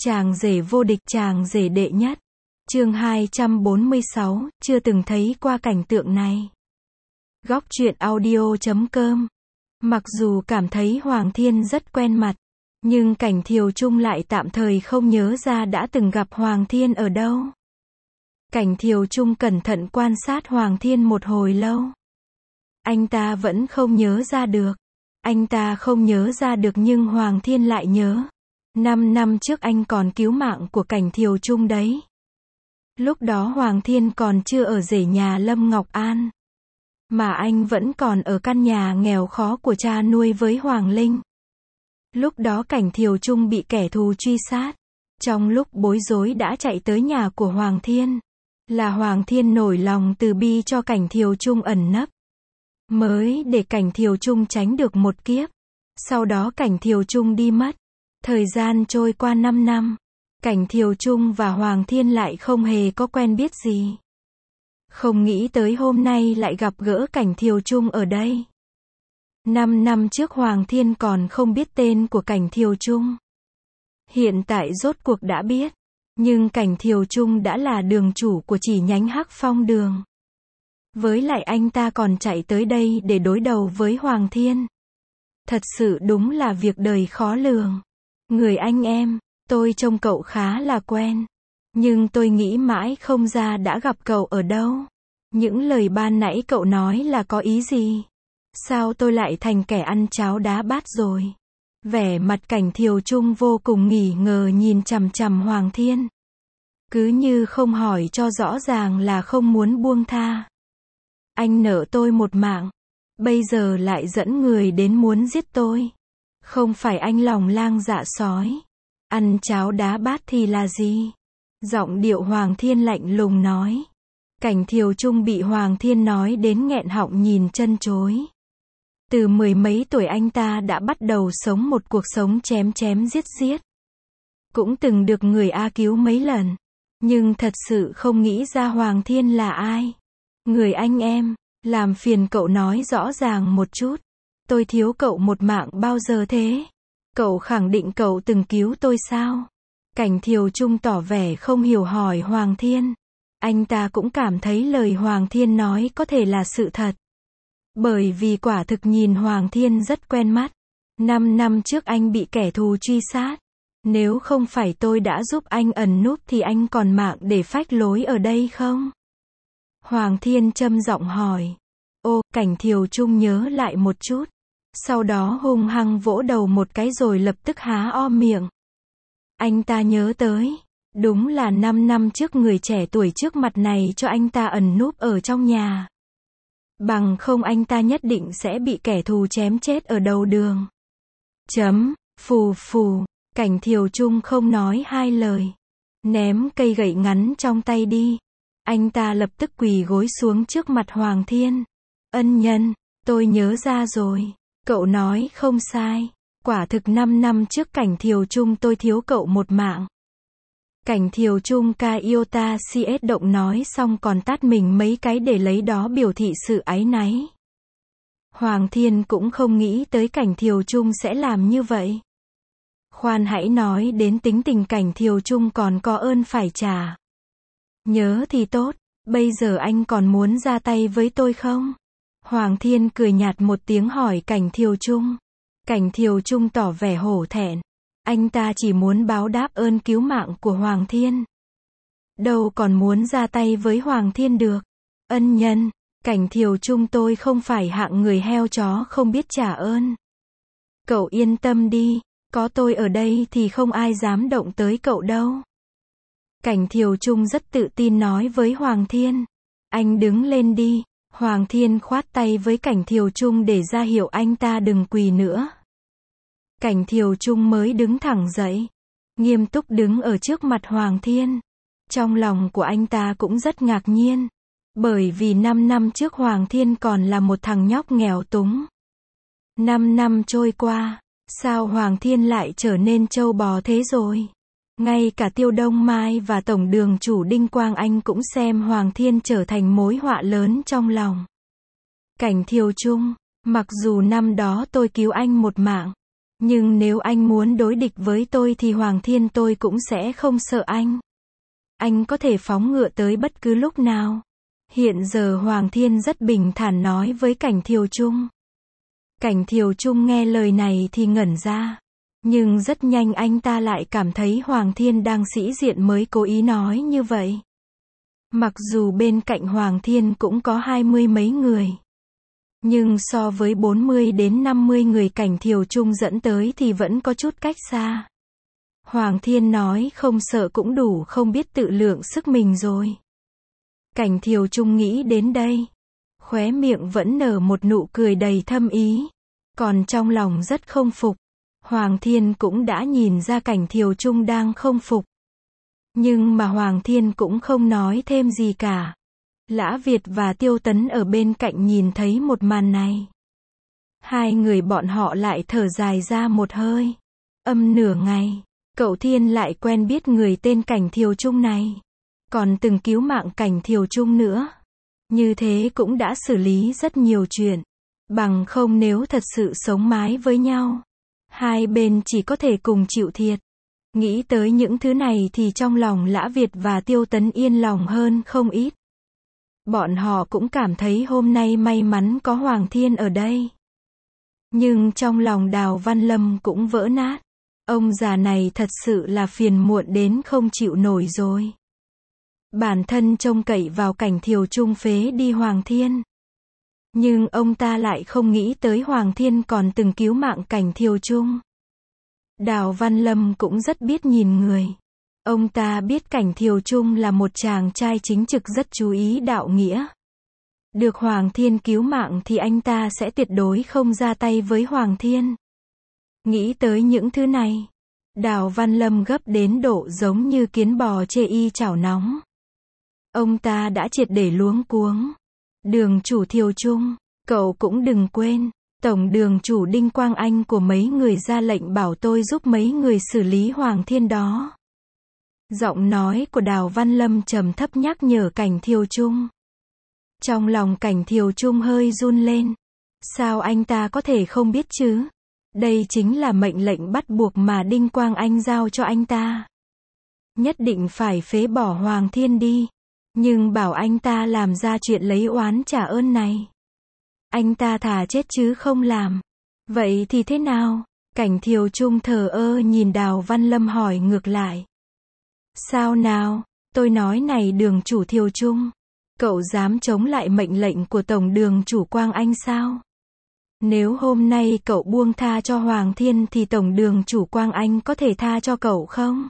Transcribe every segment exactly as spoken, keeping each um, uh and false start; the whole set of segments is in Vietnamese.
Chàng rể vô địch, chàng rể đệ nhất. Chương hai trăm bốn mươi sáu, chưa từng thấy qua cảnh tượng này. Góc truyện audio chấm com. Mặc dù cảm thấy Hoàng Thiên rất quen mặt, nhưng Cảnh Thiều Trung lại tạm thời không nhớ ra đã từng gặp Hoàng Thiên ở đâu. Cảnh Thiều Trung cẩn thận quan sát Hoàng Thiên một hồi lâu. Anh ta vẫn không nhớ ra được. Anh ta không nhớ ra được nhưng Hoàng Thiên lại nhớ. Năm năm trước anh còn cứu mạng của Cảnh Thiều Trung đấy. Lúc đó Hoàng Thiên còn chưa ở rể nhà Lâm Ngọc An, mà anh vẫn còn ở căn nhà nghèo khó của cha nuôi với Hoàng Linh. Lúc đó Cảnh Thiều Trung bị kẻ thù truy sát. Trong lúc bối rối đã chạy tới nhà của Hoàng Thiên. Là Hoàng Thiên nổi lòng từ bi cho Cảnh Thiều Trung ẩn nấp, mới để Cảnh Thiều Trung tránh được một kiếp. Sau đó Cảnh Thiều Trung đi mất. Thời gian trôi qua năm năm. Cảnh Thiều Trung và Hoàng Thiên lại không hề có quen biết gì. Không nghĩ tới hôm nay lại gặp gỡ Cảnh Thiều Trung ở đây. Năm năm trước Hoàng Thiên còn không biết tên của Cảnh Thiều Trung. Hiện tại rốt cuộc đã biết. Nhưng Cảnh Thiều Trung đã là đường chủ của chỉ nhánh Hắc Phong đường. Với lại anh ta còn chạy tới đây để đối đầu với Hoàng Thiên. Thật sự đúng là việc đời khó lường. Người anh em, tôi trông cậu khá là quen. Nhưng tôi nghĩ mãi không ra đã gặp cậu ở đâu. Những lời ban nãy cậu nói là có ý gì? Sao tôi lại thành kẻ ăn cháo đá bát rồi? Vẻ mặt Cảnh Thiều Trung vô cùng nghi ngờ nhìn chằm chằm Hoàng Thiên. Cứ như không hỏi cho rõ ràng là không muốn buông tha. Anh nợ tôi một mạng. Bây giờ lại dẫn người đến muốn giết tôi. Không phải anh lòng lang dạ sói. Ăn cháo đá bát thì là gì? Giọng điệu Hoàng Thiên lạnh lùng nói. Cảnh Thiều Trung bị Hoàng Thiên nói đến nghẹn họng nhìn chân chối. Từ mười mấy tuổi anh ta đã bắt đầu sống một cuộc sống chém chém giết giết. Cũng từng được người A cứu mấy lần. Nhưng thật sự không nghĩ ra Hoàng Thiên là ai. Người anh em, làm phiền cậu nói rõ ràng một chút. Tôi thiếu cậu một mạng bao giờ thế? Cậu khẳng định cậu từng cứu tôi sao? Cảnh Thiều Trung tỏ vẻ không hiểu hỏi Hoàng Thiên. Anh ta cũng cảm thấy lời Hoàng Thiên nói có thể là sự thật. Bởi vì quả thực nhìn Hoàng Thiên rất quen mắt. Năm năm trước anh bị kẻ thù truy sát. Nếu không phải tôi đã giúp anh ẩn núp thì anh còn mạng để phách lối ở đây không? Hoàng Thiên trầm giọng hỏi. Ô, Cảnh Thiều Trung nhớ lại một chút. Sau đó hung hăng vỗ đầu một cái rồi lập tức há o miệng. Anh ta nhớ tới. Đúng là năm năm trước người trẻ tuổi trước mặt này cho anh ta ẩn núp ở trong nhà. Bằng không anh ta nhất định sẽ bị kẻ thù chém chết ở đầu đường. Chấm, phù phù. Cảnh Thiều Trung không nói hai lời. Ném cây gậy ngắn trong tay đi. Anh ta lập tức quỳ gối xuống trước mặt Hoàng Thiên. Ân nhân, tôi nhớ ra rồi. Cậu nói không sai. Quả thực năm năm trước Cảnh Thiều Trung tôi thiếu cậu một mạng. Cảnh Thiều Trung ca yêu ta cs động nói xong còn tát mình mấy cái để lấy đó biểu thị sự áy náy. Hoàng Thiên cũng không nghĩ tới Cảnh Thiều Trung sẽ làm như vậy. Khoan hãy nói đến tính tình Cảnh Thiều Trung còn có ơn phải trả. Nhớ thì tốt, bây giờ anh còn muốn ra tay với tôi không? Hoàng Thiên cười nhạt một tiếng hỏi Cảnh Thiều Trung. Cảnh Thiều Trung tỏ vẻ hổ thẹn. Anh ta chỉ muốn báo đáp ơn cứu mạng của Hoàng Thiên. Đâu còn muốn ra tay với Hoàng Thiên được. Ân nhân, Cảnh Thiều Trung tôi không phải hạng người heo chó không biết trả ơn. Cậu yên tâm đi, có tôi ở đây thì không ai dám động tới cậu đâu. Cảnh Thiều Trung rất tự tin nói với Hoàng Thiên. Anh đứng lên đi. Hoàng Thiên khoát tay với Cảnh Thiều Trung để ra hiệu anh ta đừng quỳ nữa. Cảnh Thiều Trung mới đứng thẳng dậy. Nghiêm túc đứng ở trước mặt Hoàng Thiên. Trong lòng của anh ta cũng rất ngạc nhiên. Bởi vì năm năm trước Hoàng Thiên còn là một thằng nhóc nghèo túng. Năm năm trôi qua, sao Hoàng Thiên lại trở nên trâu bò thế rồi? Ngay cả Tiêu Đông Mai và Tổng đường chủ Đinh Quang Anh cũng xem Hoàng Thiên trở thành mối họa lớn trong lòng. Cảnh Thiều Trung, mặc dù năm đó tôi cứu anh một mạng, Nhưng nếu anh muốn đối địch với tôi thì Hoàng Thiên tôi cũng sẽ không sợ anh. Anh có thể phóng ngựa tới bất cứ lúc nào. Hiện giờ Hoàng Thiên rất bình thản nói với Cảnh Thiều Trung. Cảnh Thiều Trung nghe lời này thì ngẩn ra. Nhưng rất nhanh anh ta lại cảm thấy Hoàng Thiên đang sĩ diện mới cố ý nói như vậy. Mặc dù bên cạnh Hoàng Thiên cũng có hai mươi mấy người. Nhưng so với bốn mươi đến năm mươi người Cảnh Thiều Trung dẫn tới thì vẫn có chút cách xa. Hoàng Thiên nói không sợ cũng đủ không biết tự lượng sức mình rồi. Cảnh Thiều Trung nghĩ đến đây. Khóe miệng vẫn nở một nụ cười đầy thâm ý. Còn trong lòng rất không phục. Hoàng Thiên cũng đã nhìn ra Cảnh Thiều Trung đang không phục. Nhưng mà Hoàng Thiên cũng không nói thêm gì cả. Lã Việt và Tiêu Tấn ở bên cạnh nhìn thấy một màn này. Hai người bọn họ lại thở dài ra một hơi. Âm nửa ngày, cậu Thiên lại quen biết người tên Cảnh Thiều Trung này. Còn từng cứu mạng Cảnh Thiều Trung nữa. Như thế cũng đã xử lý rất nhiều chuyện. Bằng không nếu thật sự sống mái với nhau, hai bên chỉ có thể cùng chịu thiệt. Nghĩ tới những thứ này thì trong lòng Lã Việt và Tiêu Tấn yên lòng hơn không ít. Bọn họ cũng cảm thấy hôm nay may mắn có Hoàng Thiên ở đây. Nhưng trong lòng Đào Văn Lâm cũng vỡ nát. Ông già này thật sự là phiền muộn đến không chịu nổi rồi. Bản thân trông cậy vào Cảnh Thiều Trung phế đi Hoàng Thiên. Nhưng ông ta lại không nghĩ tới Hoàng Thiên còn từng cứu mạng Cảnh Thiều Trung. Đào Văn Lâm cũng rất biết nhìn người. Ông ta biết Cảnh Thiều Trung là một chàng trai chính trực rất chú ý đạo nghĩa. Được Hoàng Thiên cứu mạng thì anh ta sẽ tuyệt đối không ra tay với Hoàng Thiên. Nghĩ tới những thứ này, Đào Văn Lâm gấp đến độ giống như kiến bò chê y chảo nóng. Ông ta đã triệt để luống cuống. Đường chủ Thiều Trung, cậu cũng đừng quên, tổng đường chủ Đinh Quang Anh của mấy người ra lệnh bảo tôi giúp mấy người xử lý Hoàng Thiên đó. Giọng nói của Đào Văn Lâm trầm thấp nhắc nhở Cảnh Thiều Trung. Trong lòng Cảnh Thiều Trung hơi run lên. Sao anh ta có thể không biết chứ? Đây chính là mệnh lệnh bắt buộc mà Đinh Quang Anh giao cho anh ta. Nhất định phải phế bỏ Hoàng Thiên đi. Nhưng bảo anh ta làm ra chuyện lấy oán trả ơn này. Anh ta thà chết chứ không làm. Vậy thì thế nào? Cảnh Thiều Trung thờ ơ nhìn Đào Văn Lâm hỏi ngược lại. Sao nào? Tôi nói này đường chủ Thiều Trung. Cậu dám chống lại mệnh lệnh của tổng đường chủ Quang Anh sao? Nếu hôm nay cậu buông tha cho Hoàng Thiên thì tổng đường chủ Quang Anh có thể tha cho cậu không?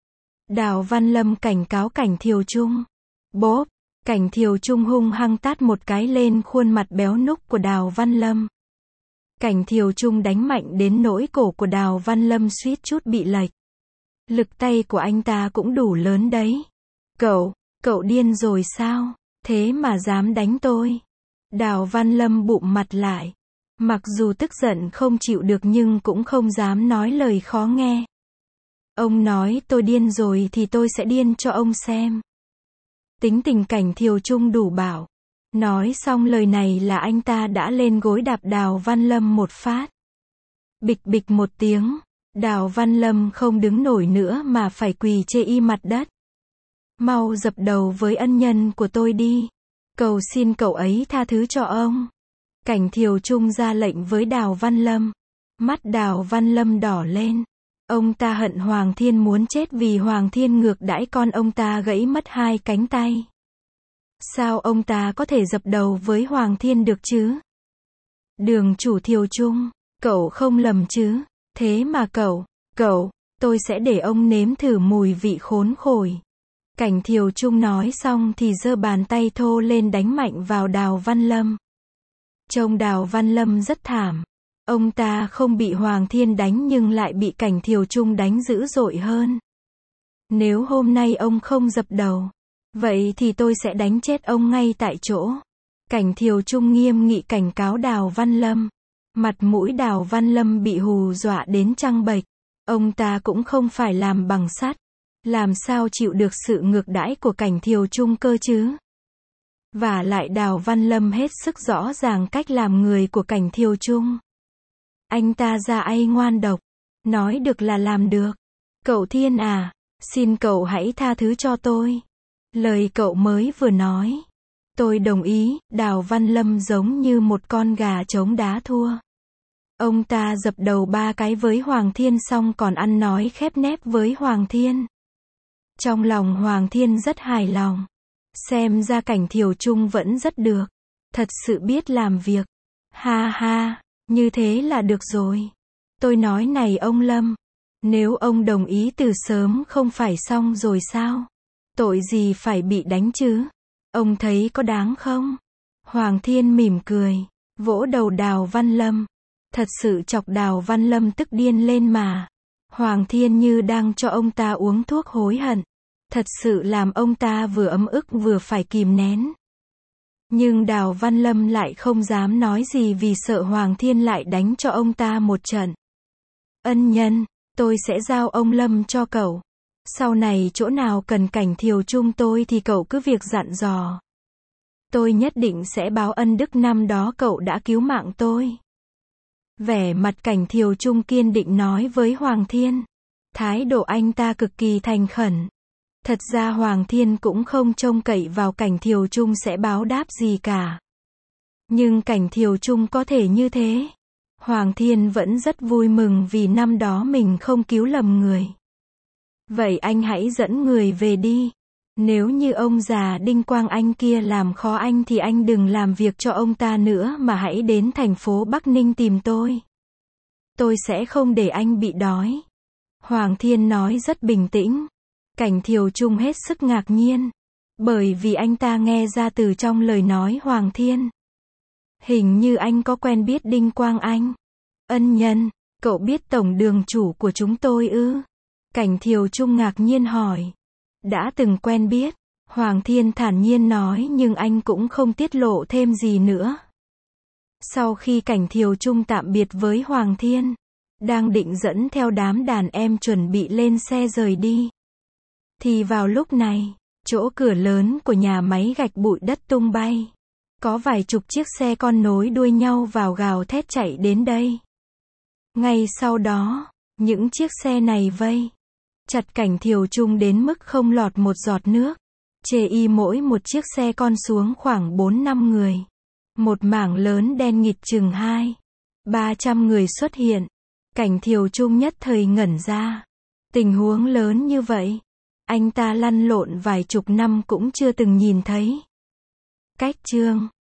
Đào Văn Lâm cảnh cáo Cảnh Thiều Trung. Bốp, Cảnh Thiều Trung hung hăng tát một cái lên khuôn mặt béo núc của Đào Văn Lâm. Cảnh Thiều Trung đánh mạnh đến nỗi cổ của Đào Văn Lâm suýt chút bị lệch. Lực tay của anh ta cũng đủ lớn đấy. Cậu, cậu điên rồi sao? Thế mà dám đánh tôi. Đào Văn Lâm bụm mặt lại. Mặc dù tức giận không chịu được nhưng cũng không dám nói lời khó nghe. Ông nói tôi điên rồi thì tôi sẽ điên cho ông xem. Tính tình Cảnh Thiều Trung đủ bảo. Nói xong lời này là anh ta đã lên gối đạp Đào Văn Lâm một phát. Bịch bịch một tiếng. Đào Văn Lâm không đứng nổi nữa mà phải quỳ chê y mặt đất. Mau dập đầu với ân nhân của tôi đi. Cầu xin cậu ấy tha thứ cho ông. Cảnh Thiều Trung ra lệnh với Đào Văn Lâm. Mắt Đào Văn Lâm đỏ lên. Ông ta hận Hoàng Thiên muốn chết vì Hoàng Thiên ngược đãi con ông ta gãy mất hai cánh tay. Sao ông ta có thể dập đầu với Hoàng Thiên được chứ? Đường chủ Thiều Trung, cậu không lầm chứ? Thế mà cậu, cậu, tôi sẽ để ông nếm thử mùi vị khốn khổ. Cảnh Thiều Trung nói xong thì giơ bàn tay thô lên đánh mạnh vào Đào Văn Lâm. Trông Đào Văn Lâm rất thảm. Ông ta không bị Hoàng Thiên đánh nhưng lại bị Cảnh Thiều Trung đánh dữ dội hơn. Nếu hôm nay ông không dập đầu, vậy thì tôi sẽ đánh chết ông ngay tại chỗ. Cảnh Thiều Trung nghiêm nghị cảnh cáo Đào Văn Lâm. Mặt mũi Đào Văn Lâm bị hù dọa đến trăng bệch. Ông ta cũng không phải làm bằng sắt. Làm sao chịu được sự ngược đãi của Cảnh Thiều Trung cơ chứ? Và lại Đào Văn Lâm hết sức rõ ràng cách làm người của Cảnh Thiều Trung. Anh ta ra ai ngoan độc. Nói được là làm được. Cậu Thiên à, xin cậu hãy tha thứ cho tôi. Lời cậu mới vừa nói. Tôi đồng ý, Đào Văn Lâm giống như một con gà trống đá thua. Ông ta dập đầu ba cái với Hoàng Thiên xong còn ăn nói khép nép với Hoàng Thiên. Trong lòng Hoàng Thiên rất hài lòng. Xem ra Cảnh Thiều Trung vẫn rất được. Thật sự biết làm việc. Ha ha, như thế là được rồi. Tôi nói này ông Lâm. Nếu ông đồng ý từ sớm không phải xong rồi sao? Tội gì phải bị đánh chứ? Ông thấy có đáng không? Hoàng Thiên mỉm cười. Vỗ đầu Đào Văn Lâm. Thật sự chọc Đào Văn Lâm tức điên lên mà. Hoàng Thiên như đang cho ông ta uống thuốc hối hận. Thật sự làm ông ta vừa ấm ức vừa phải kìm nén. Nhưng Đào Văn Lâm lại không dám nói gì vì sợ Hoàng Thiên lại đánh cho ông ta một trận. Ân nhân, tôi sẽ giao ông Lâm cho cậu. Sau này chỗ nào cần Cảnh Thiều Trung tôi thì cậu cứ việc dặn dò. Tôi nhất định sẽ báo ân đức năm đó cậu đã cứu mạng tôi. Vẻ mặt Cảnh Thiều Trung kiên định nói với Hoàng Thiên. Thái độ anh ta cực kỳ thành khẩn. Thật ra Hoàng Thiên cũng không trông cậy vào Cảnh Thiều Trung sẽ báo đáp gì cả. Nhưng Cảnh Thiều Trung có thể như thế. Hoàng Thiên vẫn rất vui mừng vì năm đó mình không cứu lầm người. Vậy anh hãy dẫn người về đi. Nếu như ông già Đinh Quang Anh kia làm khó anh thì anh đừng làm việc cho ông ta nữa mà hãy đến thành phố Bắc Ninh tìm tôi. Tôi sẽ không để anh bị đói. Hoàng Thiên nói rất bình tĩnh. Cảnh Thiều Trung hết sức ngạc nhiên. Bởi vì anh ta nghe ra từ trong lời nói Hoàng Thiên. Hình như anh có quen biết Đinh Quang Anh. Ân nhân, cậu biết tổng đường chủ của chúng tôi ư? Cảnh Thiều Trung ngạc nhiên hỏi. Đã từng quen biết. Hoàng Thiên thản nhiên nói nhưng anh cũng không tiết lộ thêm gì nữa. Sau khi Cảnh Thiều Trung tạm biệt với Hoàng Thiên, đang định dẫn theo đám đàn em chuẩn bị lên xe rời đi. Thì vào lúc này, chỗ cửa lớn của nhà máy gạch bụi đất tung bay. Có vài chục chiếc xe con nối đuôi nhau vào gào thét chạy đến đây. Ngay sau đó, những chiếc xe này vây chặt Cảnh Thiều Trung đến mức không lọt một giọt nước. Chê y mỗi một chiếc xe con xuống khoảng bốn năm người. Một mảng lớn đen nghịt chừng hai, ba trăm người xuất hiện. Cảnh Thiều Trung nhất thời ngẩn ra. Tình huống lớn như vậy, anh ta lăn lộn vài chục năm cũng chưa từng nhìn thấy. Cách chương